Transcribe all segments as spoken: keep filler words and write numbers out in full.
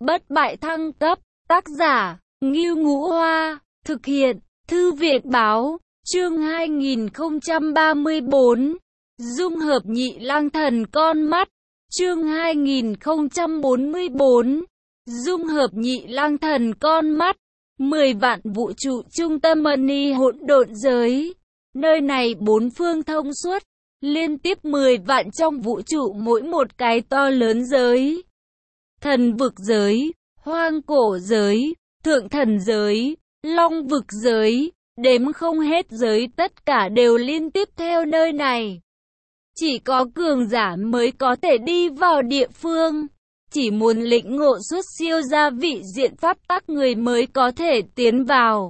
bất bại thăng cấp, tác giả, Ngưu Ngũ Hoa, thực hiện, Thư viện Báo, chương hai nghìn không trăm ba mươi bốn, dung hợp nhị lang thần con mắt, chương hai nghìn không trăm bốn mươi bốn, dung hợp nhị lang thần con mắt, mười vạn vũ trụ trung tâm mani hỗn độn giới, nơi này bốn phương thông suốt, liên tiếp mười vạn trong vũ trụ mỗi một cái to lớn giới. Thần vực giới, hoang cổ giới, thượng thần giới, long vực giới, đếm không hết giới, tất cả đều liên tiếp theo nơi này. Chỉ có cường giả mới có thể đi vào địa phương, chỉ muốn lĩnh ngộ xuất siêu gia vị diện pháp tắc người mới có thể tiến vào.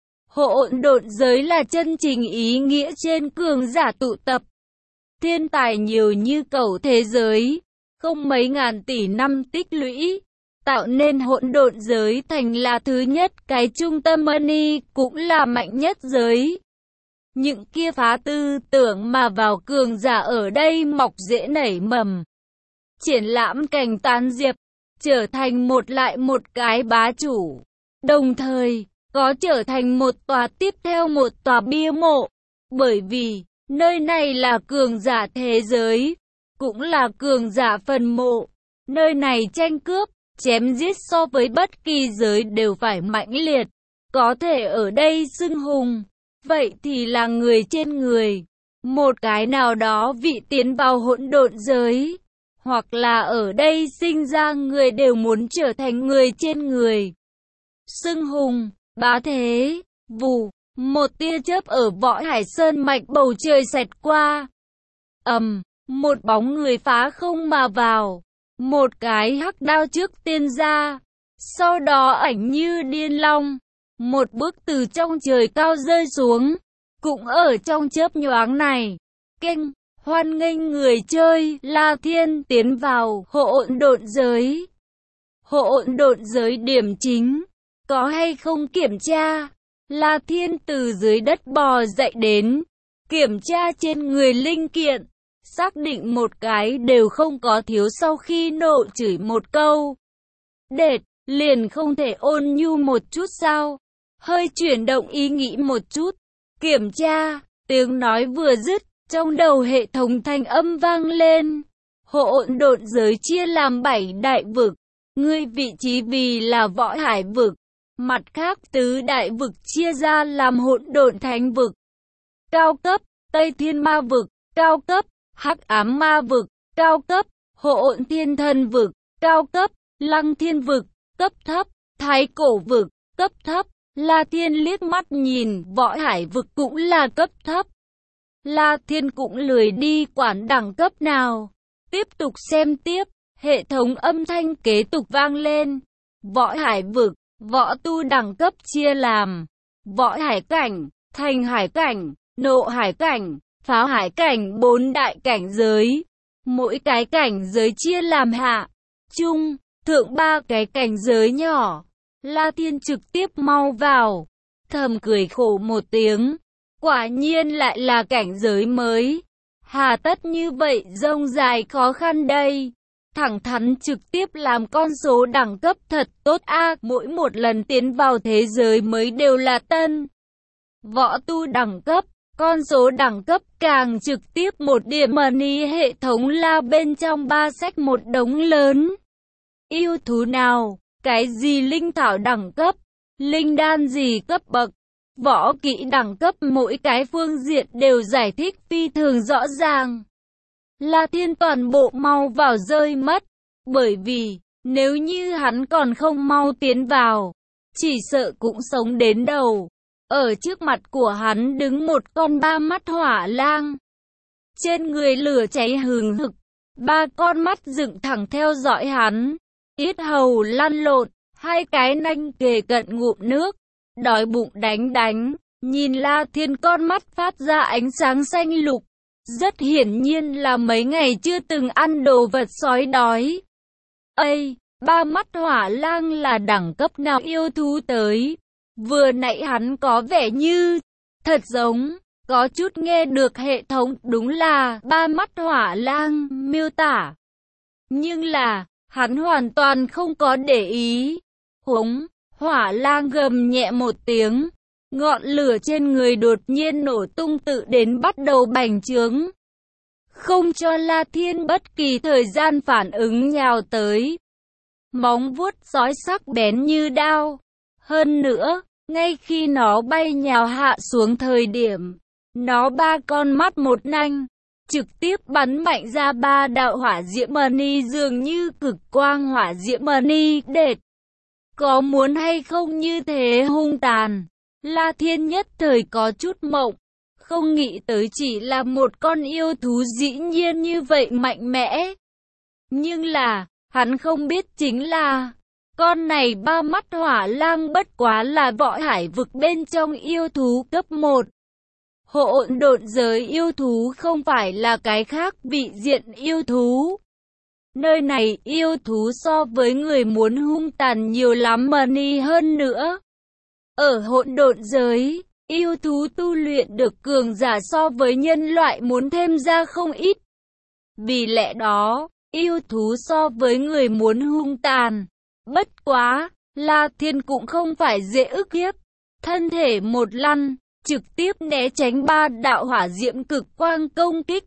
Hỗn độn giới là chân chính ý nghĩa trên cường giả tụ tập. Thiên tài nhiều như cầu thế giới, không mấy ngàn tỷ năm tích lũy, tạo nên hỗn độn giới thành là thứ nhất, cái trung tâm mani cũng là mạnh nhất giới. Những kia phá tư tưởng mà vào cường giả ở đây mọc rễ nảy mầm. Triển lãm cành tán diệp, trở thành một lại một cái bá chủ. Đồng thời, có trở thành một tòa tiếp theo một tòa bia mộ. Bởi vì, nơi này là cường giả thế giới, cũng là cường giả phần mộ. Nơi này tranh cướp, chém giết so với bất kỳ giới đều phải mãnh liệt. Có thể ở đây xưng hùng, vậy thì là người trên người. Một cái nào đó vị tiến vào hỗn độn giới, hoặc là ở đây sinh ra người đều muốn trở thành người trên người. Xưng hùng, bá thế, vù, một tia chớp ở Võ Hải Sơn mạch bầu trời xẹt qua. ầm, một bóng người phá không mà vào. Một cái hắc đao trước tiên ra, sau đó ảnh như điên long, một bước từ trong trời cao rơi xuống, cũng ở trong chớp nhoáng này. Kênh, hoan nghênh người chơi, La Thiên tiến vào hỗn độn giới. Hỗn độn giới điểm chính, có hay không kiểm tra? La Thiên từ dưới đất bò dậy đến, kiểm tra trên người linh kiện. Xác định một cái đều không có thiếu sau khi nộ chửi một câu. Đệt, liền không thể ôn nhu một chút sao? Hơi chuyển động ý nghĩ một chút. Kiểm tra, tiếng nói vừa dứt, trong đầu hệ thống thanh âm vang lên. Hỗn độn giới chia làm bảy đại vực. Ngươi vị trí vì là Võ Hải vực. Mặt khác tứ đại vực chia ra làm hỗn độn thánh vực. Cao cấp, Tây Thiên Ma vực, cao cấp. Hắc ám ma vực, cao cấp, hỗn thiên thần vực, cao cấp, lăng thiên vực, cấp thấp, thái cổ vực, cấp thấp. La Thiên liếc mắt nhìn, Võ Hải vực cũng là cấp thấp. La Thiên cũng lười đi quản đẳng cấp nào. Tiếp tục xem tiếp, hệ thống âm thanh kế tục vang lên. Võ Hải vực, võ tu đẳng cấp chia làm Võ Hải cảnh, Thành Hải cảnh, Nộ Hải cảnh, Pháo Hải cảnh, bốn đại cảnh giới. Mỗi cái cảnh giới chia làm hạ, trung, thượng ba cái cảnh giới nhỏ. La Thiên trực tiếp mau vào, thầm cười khổ một tiếng. Quả nhiên lại là cảnh giới mới. Hà tất như vậy rông dài khó khăn đây. Thẳng thắn trực tiếp làm con số đẳng cấp thật tốt a. Mỗi một lần tiến vào thế giới mới đều là tân võ tu đẳng cấp. Con số đẳng cấp càng trực tiếp một điểm mani hệ thống la bên trong ba sách một đống lớn. Yêu thú nào, cái gì linh thảo đẳng cấp, linh đan gì cấp bậc, võ kỹ đẳng cấp, mỗi cái phương diện đều giải thích phi thường rõ ràng. La Thiên toàn bộ mau vào rơi mất, bởi vì nếu như hắn còn không mau tiến vào, chỉ sợ cũng sống đến đầu. Ở trước mặt của hắn đứng một con ba mắt hỏa lang. Trên người lửa cháy hừng hực, ba con mắt dựng thẳng theo dõi hắn. Yết hầu lăn lộn, hai cái nanh kề cận ngụm nước, đói bụng đánh đánh. Nhìn La Thiên con mắt phát ra ánh sáng xanh lục. Rất hiển nhiên là mấy ngày chưa từng ăn đồ vật sói đói. Ây, ba mắt hỏa lang là đẳng cấp nào yêu thú tới? Vừa nãy hắn có vẻ như thật giống, có chút nghe được hệ thống đúng là ba mắt hỏa lang miêu tả. Nhưng là, Hắn hoàn toàn không có để ý. Hống, hỏa lang gầm nhẹ một tiếng. Ngọn lửa trên người đột nhiên nổ tung tự đến bắt đầu bành trướng. Không cho La Thiên bất kỳ thời gian phản ứng nhào tới. Móng vuốt sói sắc bén như đao. Hơn nữa, ngay khi nó bay nhào hạ xuống thời điểm, nó ba con mắt một nanh, trực tiếp bắn mạnh ra ba đạo hỏa diễm mani dường như cực quang hỏa diễm mani đệt. Có muốn hay không như thế hung tàn? La Thiên nhất thời có chút mộng, không nghĩ tới chỉ là một con yêu thú dĩ nhiên như vậy mạnh mẽ. Nhưng là, hắn không biết chính là, con này ba mắt hỏa lang bất quá là võ hải vực bên trong yêu thú cấp một. Hỗn độn giới yêu thú không phải là cái khác vị diện yêu thú. Nơi này yêu thú so với người muốn hung tàn nhiều lắm mà ni hơn nữa. Ở hỗn độn giới, yêu thú tu luyện được cường giả so với nhân loại muốn thêm ra không ít. Vì lẽ đó, yêu thú so với người muốn hung tàn. Bất quá, La Thiên cũng không phải dễ ức hiếp. Thân thể một lăn, trực tiếp né tránh ba đạo hỏa diễm cực quang công kích.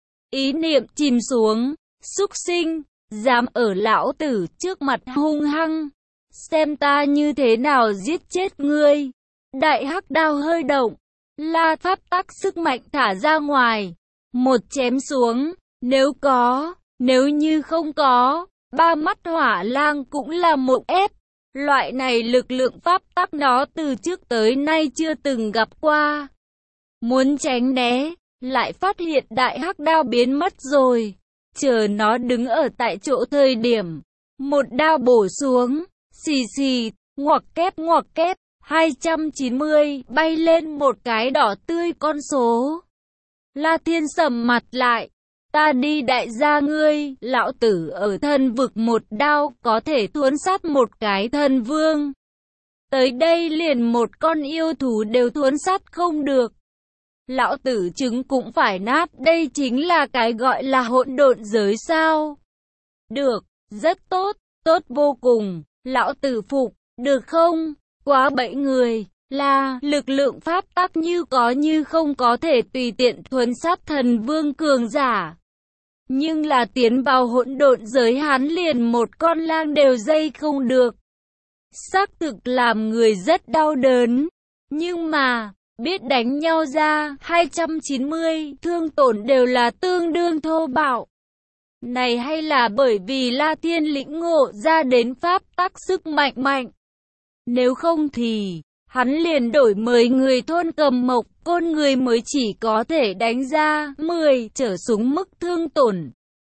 Ý niệm chìm xuống, súc sinh, dám ở lão tử trước mặt hung hăng. Xem ta như thế nào giết chết ngươi. Đại hắc đao hơi động, La pháp tắc sức mạnh thả ra ngoài. Một chém xuống, nếu có, nếu như không có, ba mắt hỏa lang cũng là một ép. Loại này lực lượng pháp tắc nó từ trước tới nay chưa từng gặp qua. Muốn tránh né, lại phát hiện đại hắc đao biến mất rồi. Chờ nó đứng ở tại chỗ thời điểm, một đao bổ xuống, xì xì, ngoặc kép ngoặc kép, hai trăm chín mươi, bay lên một cái đỏ tươi con số. La Thiên sầm mặt lại. Ta đi đại gia ngươi, lão tử ở thân vực một đao có thể thuấn sát một cái thần vương. Tới đây liền một con yêu thú đều thuấn sát không được. Lão tử trứng cũng phải nát, đây chính là cái gọi là hỗn độn giới sao. Được, rất tốt, tốt vô cùng, lão tử phục, được không? Quá bẫy người, là lực lượng pháp tắc như có như không có thể tùy tiện thuấn sát thần vương cường giả. Nhưng là tiến vào hỗn độn giới hắn liền một con lang đều dây không được. Xác thực làm người rất đau đớn. Nhưng mà, biết đánh nhau ra, hai trăm chín mươi, thương tổn đều là tương đương thô bạo. Này hay là bởi vì La Thiên lĩnh ngộ ra đến pháp tắc sức mạnh mạnh. Nếu không thì, hắn liền đổi mười người thôn cầm mộc, côn người mới chỉ có thể đánh ra mười trở xuống mức thương tổn.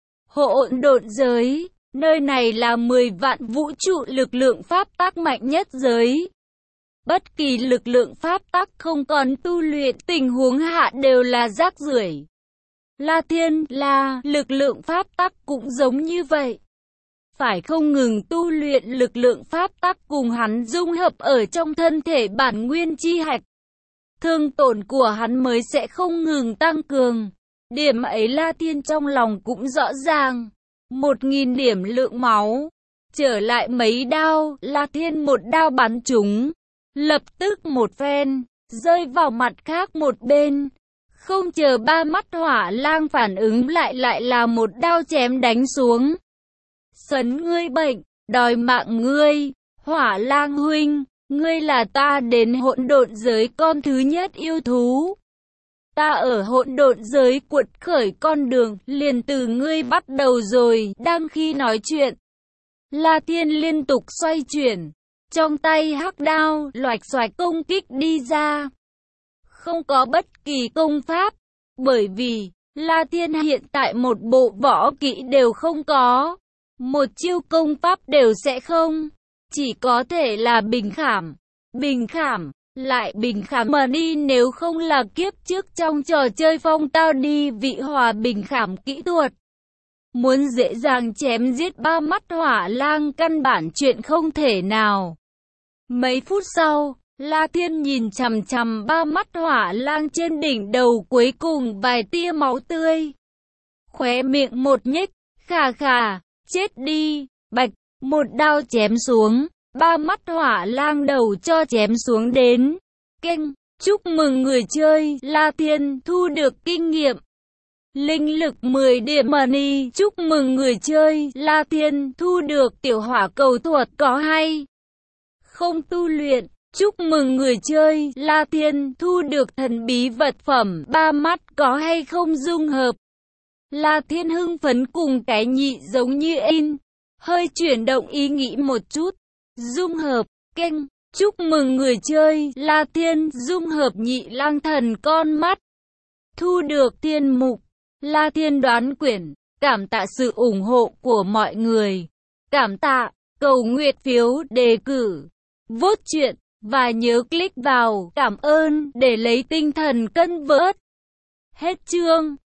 Hỗn độn giới, nơi này là mười vạn vũ trụ lực lượng pháp tắc mạnh nhất giới. Bất kỳ lực lượng pháp tắc không còn tu luyện tình huống hạ đều là rác rưởi. La Thiên là lực lượng pháp tắc cũng giống như vậy. Phải không ngừng tu luyện lực lượng pháp tắc cùng hắn dung hợp ở trong thân thể bản nguyên chi hạch. Thương tổn của hắn mới sẽ không ngừng tăng cường. Điểm ấy La Thiên trong lòng cũng rõ ràng. Một nghìn điểm lượng máu. Trở lại mấy đao, La Thiên một đao bắn trúng. Lập tức một phen, rơi vào mặt khác một bên. Không chờ ba mắt hỏa lang phản ứng lại lại là một đao chém đánh xuống. Sấn ngươi bệnh, đòi mạng ngươi, hỏa lang huynh, ngươi là ta đến hỗn độn giới con thứ nhất yêu thú. Ta ở hỗn độn giới cuột khởi con đường, liền từ ngươi bắt đầu rồi, đang khi nói chuyện. La Thiên liên tục xoay chuyển, trong tay hắc đao, loạch xoạch công kích đi ra. Không có bất kỳ công pháp, bởi vì, La Thiên hiện tại một bộ võ kỹ đều không có. Một chiêu công pháp đều sẽ không, chỉ có thể là bình khảm, bình khảm, lại bình khảm mà đi nếu không là kiếp trước trong trò chơi phong tao đi vị hòa bình khảm kỹ thuật. Muốn dễ dàng chém giết ba mắt hỏa lang căn bản chuyện không thể nào. Mấy phút sau, La Thiên nhìn chằm chằm ba mắt hỏa lang trên đỉnh đầu cuối cùng vài tia máu tươi. Khóe miệng một nhếch, khà khà. Chết đi, Bạch, một đao chém xuống, ba mắt hỏa lang đầu cho chém xuống đến. Kênh, chúc mừng người chơi, La Thiên, thu được kinh nghiệm. Linh lực mười điểm money, chúc mừng người chơi, La Thiên, thu được tiểu hỏa cầu thuật có hay không tu luyện. Chúc mừng người chơi, La Thiên, thu được thần bí vật phẩm, ba mắt có hay không dung hợp. La Thiên hưng phấn cùng cái nhị giống như in, hơi chuyển động ý nghĩ một chút. Dung hợp, kênh, chúc mừng người chơi, La Thiên, dung hợp nhị lang thần con mắt. Thu được thiên mục, La Thiên đoán quyển, cảm tạ sự ủng hộ của mọi người. Cảm tạ, cầu nguyện phiếu, đề cử, vote chuyện, và nhớ click vào cảm ơn để lấy tinh thần cân vớt. Hết chương.